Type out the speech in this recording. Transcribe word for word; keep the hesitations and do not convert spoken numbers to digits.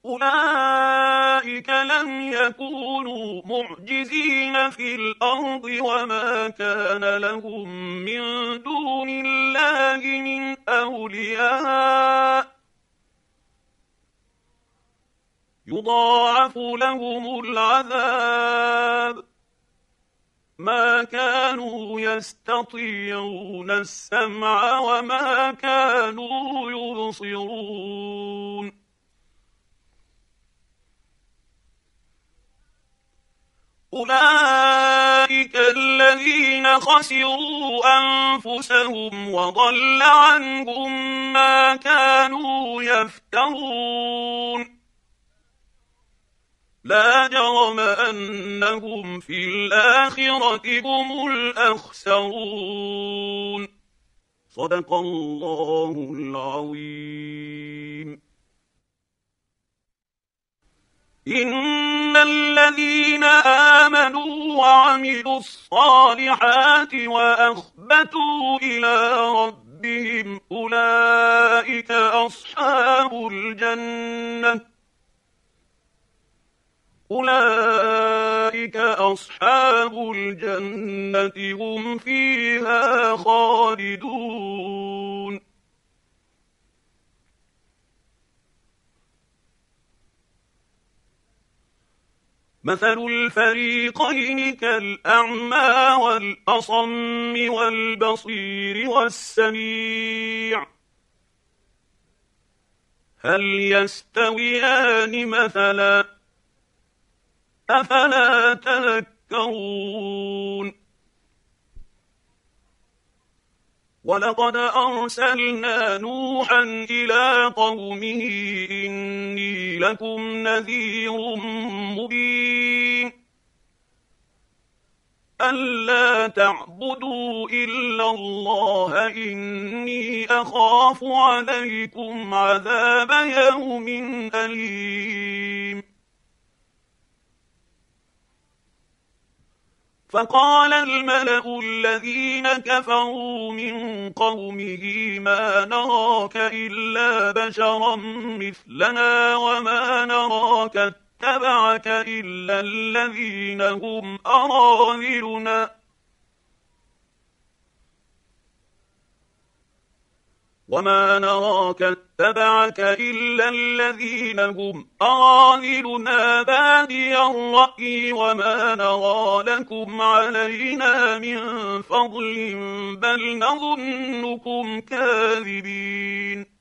أولئك لم يكونوا معجزين في الأرض وما كان لهم من دون الله من أولياء يضاعف لهم العذاب ما كانوا يستطيعون السمع وما كانوا يبصرون أولئك الذين خسروا أنفسهم وضل عنهم ما كانوا يفترون لا جرم أنهم في الآخرة هم الأخسرون صدق الله العظيم. إن الذين آمنوا وعملوا الصالحات وأخبتوا إلى ربهم أولئك أصحاب الجنة أولئك أصحاب الجنة هم فيها خالدون. مثل الفريقين كالأعمى والأصم والبصير والسميع هل يستويان مثلا أفلا تذكرون. ولقد أرسلنا نوحا إلى قومه إني لكم نذير مبين ألا تعبدوا إلا الله إني أخاف عليكم عذاب يوم أليم. فقال الملأ الذين كفروا من قومه ما نراك إلا بشرا مثلنا وما نراك اتبعك إلا الذين هم أراذلنا وما نراك اتبعك إلا الذين هم أراذلنا بادي الرأي وما نرى لكم علينا من فضل بل نظنكم كاذبين.